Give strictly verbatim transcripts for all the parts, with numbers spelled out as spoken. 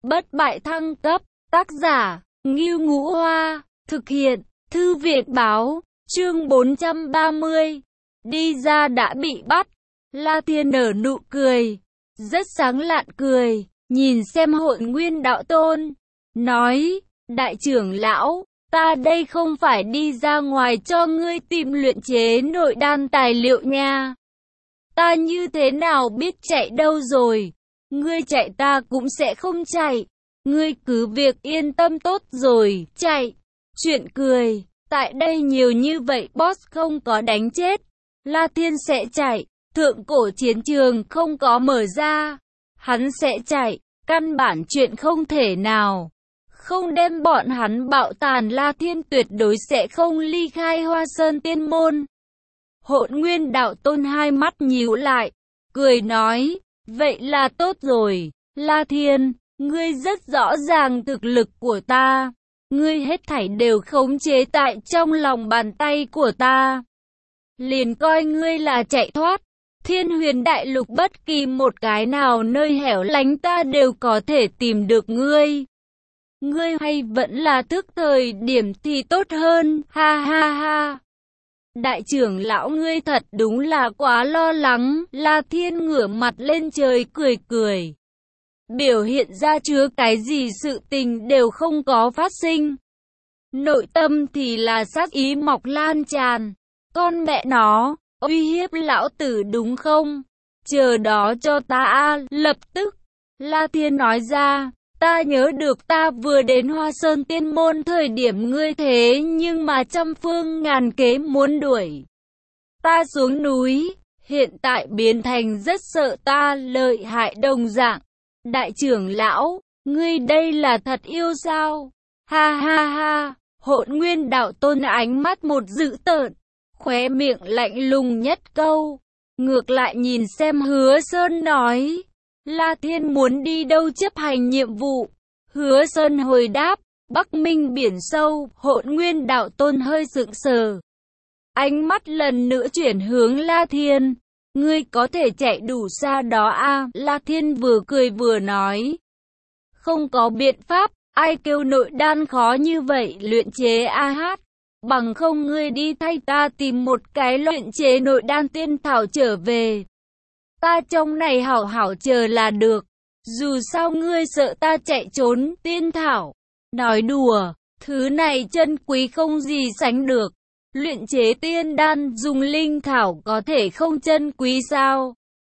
bất bại thăng cấp, tác giả, Ngưu Ngũ Hoa, thực hiện, Thư viện Báo, chương bốn trăm ba mươi, đi ra đã bị bắt. La Thiên nở nụ cười, rất sáng lạn cười, nhìn xem Hỗn Nguyên Đạo Tôn, nói, đại trưởng lão, ta đây không phải đi ra ngoài cho ngươi tìm luyện chế nội đan tài liệu nha. Ta như thế nào biết chạy đâu rồi, ngươi chạy ta cũng sẽ không chạy, ngươi cứ việc yên tâm tốt rồi, chạy. Chuyện cười, tại đây nhiều như vậy boss không có đánh chết, La Thiên sẽ chạy, thượng cổ chiến trường không có mở ra, hắn sẽ chạy, căn bản chuyện không thể nào. Không đem bọn hắn bạo tàn, La Thiên tuyệt đối sẽ không ly khai Hoa Sơn Tiên Môn. Hỗn Nguyên Đạo Tôn hai mắt nhíu lại, cười nói, vậy là tốt rồi, La Thiên, ngươi rất rõ ràng thực lực của ta, ngươi hết thảy đều khống chế tại trong lòng bàn tay của ta. Liền coi ngươi là chạy thoát, Thiên Huyền Đại Lục bất kỳ một cái nào nơi hẻo lánh ta đều có thể tìm được ngươi. Ngươi hay vẫn là thức thời điểm thì tốt hơn, ha ha ha. Đại trưởng lão ngươi thật đúng là quá lo lắng, La Thiên ngửa mặt lên trời cười cười. Biểu hiện ra chứa cái gì sự tình đều không có phát sinh. Nội tâm thì là sát ý mọc lan tràn. Con mẹ nó, uy hiếp lão tử đúng không? Chờ đó cho ta a, lập tức. La Thiên nói ra. Ta nhớ được ta vừa đến Hoa Sơn Tiên Môn thời điểm ngươi thế nhưng mà trăm phương ngàn kế muốn đuổi ta xuống núi, hiện tại biến thành rất sợ ta lợi hại đồng dạng. Đại trưởng lão, ngươi đây là thật yêu sao? Ha ha ha, Hỗn Nguyên Đạo Tôn ánh mắt một dữ tợn, khóe miệng lạnh lùng nhất câu. Ngược lại nhìn xem Hứa Sơn nói. La Thiên muốn đi đâu chấp hành nhiệm vụ? Hứa Sơn hồi đáp, Bắc Minh biển sâu. Hỗn Nguyên Đạo Tôn hơi sững sờ. Ánh mắt lần nữa chuyển hướng La Thiên. Ngươi có thể chạy đủ xa đó a? La Thiên vừa cười vừa nói. Không có biện pháp, ai kêu nội đan khó như vậy luyện chế a hát. Bằng không ngươi đi thay ta tìm một cái luyện chế nội đan tiên thảo trở về. Ta trong này hảo hảo chờ là được. Dù sao ngươi sợ ta chạy trốn tiên thảo. Nói đùa, thứ này chân quý không gì sánh được. Luyện chế tiên đan dùng linh thảo có thể không chân quý sao?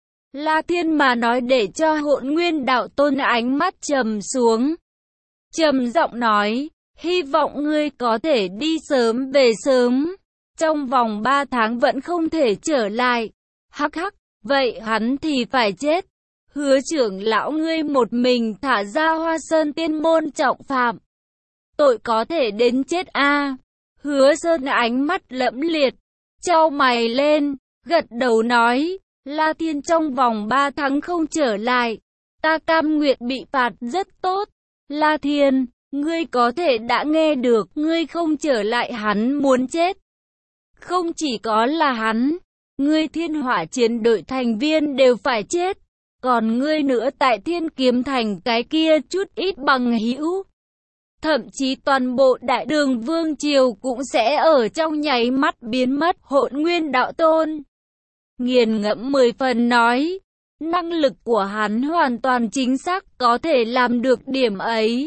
La Thiên mà nói để cho Hỗn Nguyên Đạo Tôn ánh mắt trầm xuống. Trầm giọng nói, hy vọng ngươi có thể đi sớm về sớm. Trong vòng ba tháng vẫn không thể trở lại. Hắc hắc. Vậy hắn thì phải chết. Hứa trưởng lão ngươi một mình thả ra Hoa Sơn Tiên Môn trọng phạm. Tội có thể đến chết a. Hứa Sơn ánh mắt lẫm liệt, chau mày lên, gật đầu nói, La Thiên trong vòng ba tháng không trở lại. Ta cam nguyện bị phạt rất tốt. La Thiên, ngươi có thể đã nghe được, ngươi không trở lại hắn muốn chết. Không chỉ có là hắn. Ngươi Thiên Hỏa chiến đội thành viên đều phải chết, còn ngươi nữa tại Thiên Kiếm Thành cái kia chút ít bằng hữu. Thậm chí toàn bộ Đại Đường Vương Triều cũng sẽ ở trong nháy mắt biến mất. Hỗn Nguyên Đạo Tôn nghiền ngẫm mười phần nói, năng lực của hắn hoàn toàn chính xác có thể làm được điểm ấy.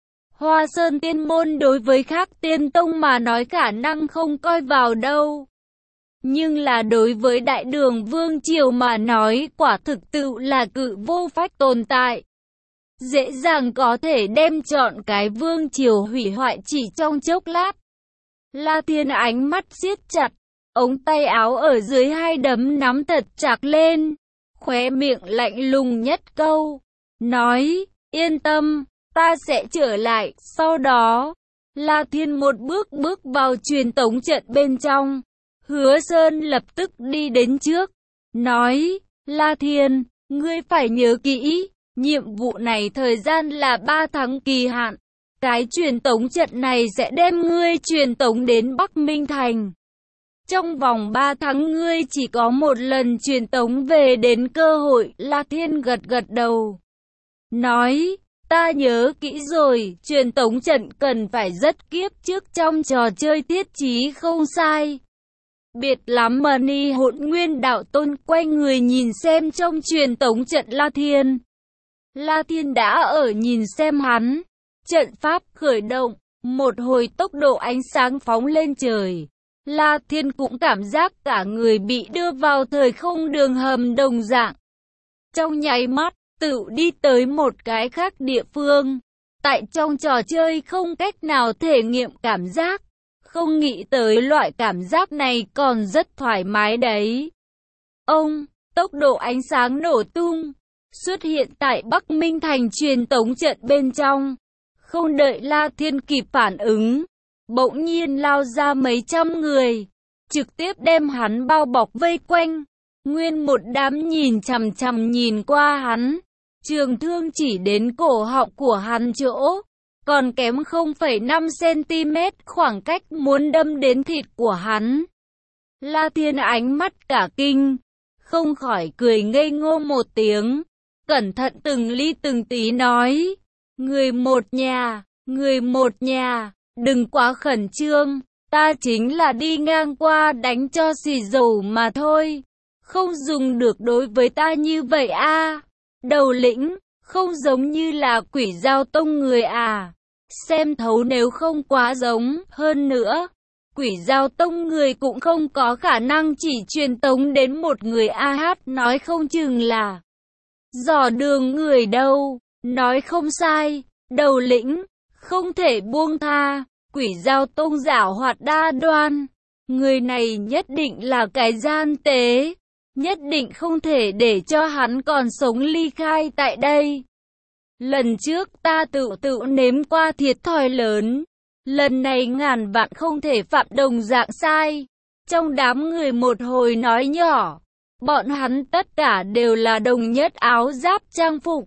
Hoa Sơn Tiên Môn đối với khác tiên tông mà nói khả năng không coi vào đâu. Nhưng là đối với Đại Đường Vương Triều mà nói quả thực tự là cự vô phách tồn tại. Dễ dàng có thể đem chọn cái Vương Triều hủy hoại chỉ trong chốc lát. La Thiên ánh mắt siết chặt, ống tay áo ở dưới hai đấm nắm thật chặt lên. Khóe miệng lạnh lùng nhất câu. Nói, yên tâm, ta sẽ trở lại. Sau đó, La Thiên một bước bước vào truyền tống trận bên trong. Hứa Sơn lập tức đi đến trước, nói, La Thiên, ngươi phải nhớ kỹ, nhiệm vụ này thời gian là ba tháng kỳ hạn. Cái truyền tống trận này sẽ đem ngươi truyền tống đến Bắc Minh Thành. Trong vòng ba tháng ngươi chỉ có một lần truyền tống về đến cơ hội. La Thiên gật gật đầu, nói, Ta nhớ kỹ rồi, truyền tống trận cần phải rất kiếp trước trong trò chơi thiết trí không sai. Biệt lắm mà Ni Hỗn Nguyên Đạo Tôn quay người nhìn xem trong truyền tống trận La Thiên. La Thiên đã ở nhìn xem hắn. Trận pháp khởi động, một hồi tốc độ ánh sáng phóng lên trời. La Thiên cũng cảm giác cả người bị đưa vào thời không đường hầm đồng dạng. Trong nháy mắt, tự đi tới một cái khác địa phương. Tại trong trò chơi không cách nào thể nghiệm cảm giác. Không nghĩ tới loại cảm giác này còn rất thoải mái đấy. Ông, tốc độ ánh sáng nổ tung, xuất hiện tại Bắc Minh Thành truyền tống trận bên trong. Không đợi La Thiên kịp phản ứng, bỗng nhiên lao ra mấy trăm người, trực tiếp đem hắn bao bọc vây quanh. Nguyên một đám nhìn chằm chằm nhìn qua hắn, trường thương chỉ đến cổ họng của hắn chỗ, còn kém không phẩy năm xăng-ti-mét khoảng cách muốn đâm đến thịt của hắn. La Thiên ánh mắt cả kinh, không khỏi cười ngây ngô một tiếng, cẩn thận từng ly từng tí nói, người một nhà, người một nhà, đừng quá khẩn trương, ta chính là đi ngang qua đánh cho xì dầu mà thôi, không dùng được đối với ta như vậy a. À. Đầu lĩnh, không giống như là Quỷ Dao Tông người à, xem thấu nếu không quá giống, hơn nữa, Quỷ Dao Tông người cũng không có khả năng chỉ truyền tống đến một người a hát, nói không chừng là dò đường người đâu, nói không sai, đầu lĩnh, không thể buông tha, Quỷ Dao Tông giảo hoạt đa đoan, người này nhất định là cái gian tế, nhất định không thể để cho hắn còn sống ly khai tại đây. Lần trước ta tự tự nếm qua thiệt thòi lớn, lần này ngàn vạn không thể phạm đồng dạng sai. Trong đám người một hồi nói nhỏ, bọn hắn tất cả đều là đồng nhất áo giáp trang phục.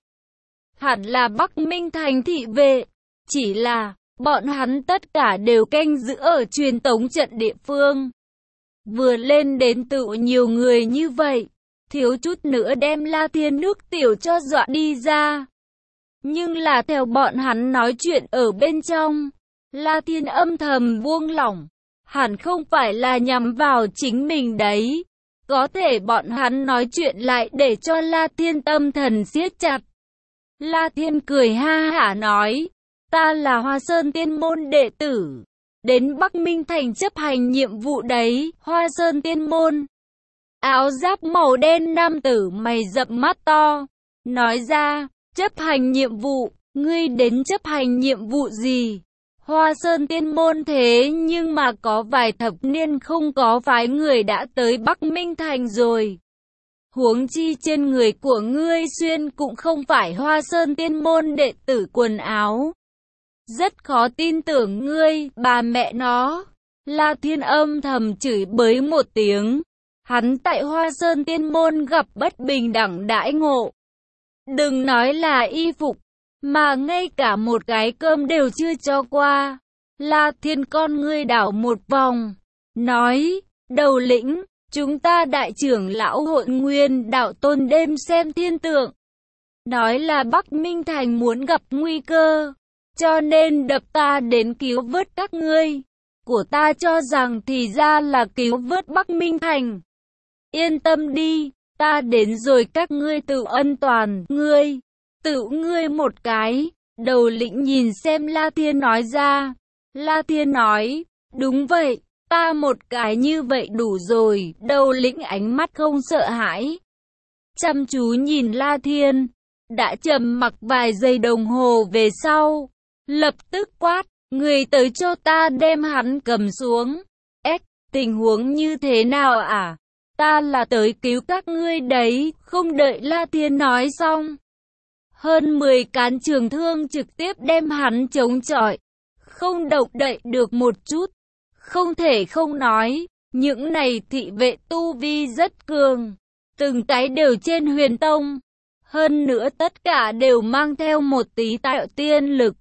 Hẳn là Bắc Minh Thành thị vệ, chỉ là bọn hắn tất cả đều canh giữ ở truyền tống trận địa phương. Vừa lên đến tự nhiều người như vậy, thiếu chút nữa đem La Thiên nước tiểu cho dọa đi ra. Nhưng là theo bọn hắn nói chuyện ở bên trong, La Thiên âm thầm buông lỏng, hẳn không phải là nhắm vào chính mình đấy. Có thể bọn hắn nói chuyện lại để cho La Thiên tâm thần siết chặt. La Thiên cười ha hả nói, ta là Hoa Sơn Tiên Môn đệ tử, đến Bắc Minh Thành chấp hành nhiệm vụ đấy, Hoa Sơn Tiên Môn. Áo giáp màu đen nam tử mày rậm mắt to, nói ra, chấp hành nhiệm vụ, ngươi đến chấp hành nhiệm vụ gì? Hoa Sơn Tiên Môn thế nhưng mà có vài thập niên không có phái người đã tới Bắc Minh Thành rồi. Huống chi trên người của ngươi xuyên cũng không phải Hoa Sơn Tiên Môn đệ tử quần áo. Rất khó tin tưởng ngươi, bà mẹ nó. La Thiên âm thầm chửi bới một tiếng. Hắn tại Hoa Sơn Tiên Môn gặp bất bình đẳng đãi ngộ. Đừng nói là y phục, mà ngay cả một cái cơm đều chưa cho qua. La Thiên con ngươi đảo một vòng, nói, đầu lĩnh, chúng ta đại trưởng lão Hỗn Nguyên Đạo Tôn đêm xem thiên tượng. Nói là Bắc Minh Thành muốn gặp nguy cơ, cho nên đập ta đến cứu vớt các ngươi. Của ta cho rằng thì ra là cứu vớt Bắc Minh Thành. Yên tâm đi, ta đến rồi các ngươi tự ân toàn, ngươi, tự ngươi một cái. Đầu lĩnh nhìn xem La Thiên nói ra. La Thiên nói, đúng vậy, ta một cái như vậy đủ rồi. Đầu lĩnh ánh mắt không sợ hãi, chăm chú nhìn La Thiên. Đã trầm mặc vài giây đồng hồ về sau, lập tức quát, người tới cho ta đem hắn cầm xuống. Ếch, tình huống như thế nào à? Ta là tới cứu các ngươi đấy. Không đợi La Thiên nói xong, hơn mười cán trường thương trực tiếp đem hắn chống chọi, không động đậy được một chút. Không thể không nói, những này thị vệ tu vi rất cường, từng cái đều trên huyền tông, hơn nữa tất cả đều mang theo một tí tạo tiên lực.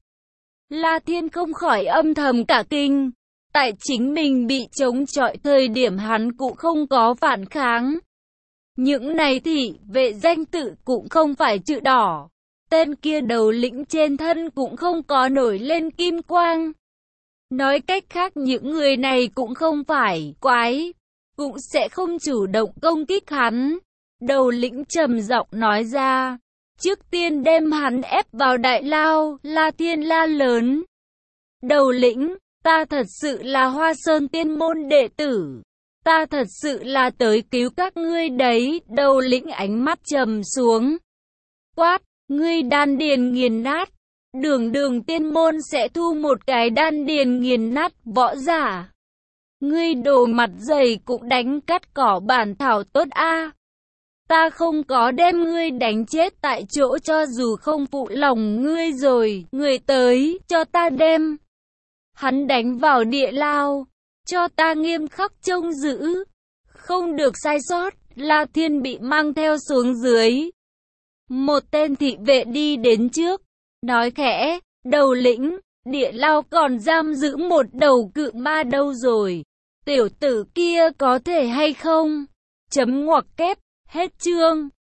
La Thiên không khỏi âm thầm cả kinh. Tại chính mình bị chống chọi thời điểm hắn cũng không có phản kháng. Những này thị vệ danh tự cũng không phải chữ đỏ, Tên kia đầu lĩnh trên thân cũng không có nổi lên kim quang. Nói cách khác những người này cũng không phải quái, cũng sẽ không chủ động công kích hắn. Đầu lĩnh trầm giọng nói ra, trước tiên đem hắn ép vào đại lao. La Thiên la lớn, đầu lĩnh, ta thật sự là Hoa Sơn Tiên môn đệ tử, ta thật sự là tới cứu các ngươi đấy. Đầu lĩnh ánh mắt trầm xuống, quát, ngươi đan điền nghiền nát, đường đường tiên môn sẽ thu một cái đan điền nghiền nát võ giả. Ngươi đồ mặt dày cũng đánh cắt cỏ bản thảo tốt a. Ta không có đem ngươi đánh chết tại chỗ cho dù không phụ lòng ngươi rồi. Ngươi tới, cho ta đem hắn đánh vào địa lao, cho ta nghiêm khắc trông giữ, không được sai sót. La Thiên bị mang theo xuống dưới. Một tên thị vệ đi đến trước, nói khẽ, đầu lĩnh, địa lao còn giam giữ một đầu cự ma đâu rồi? Tiểu tử kia có thể hay không? Chấm ngoặc kép, hết chương.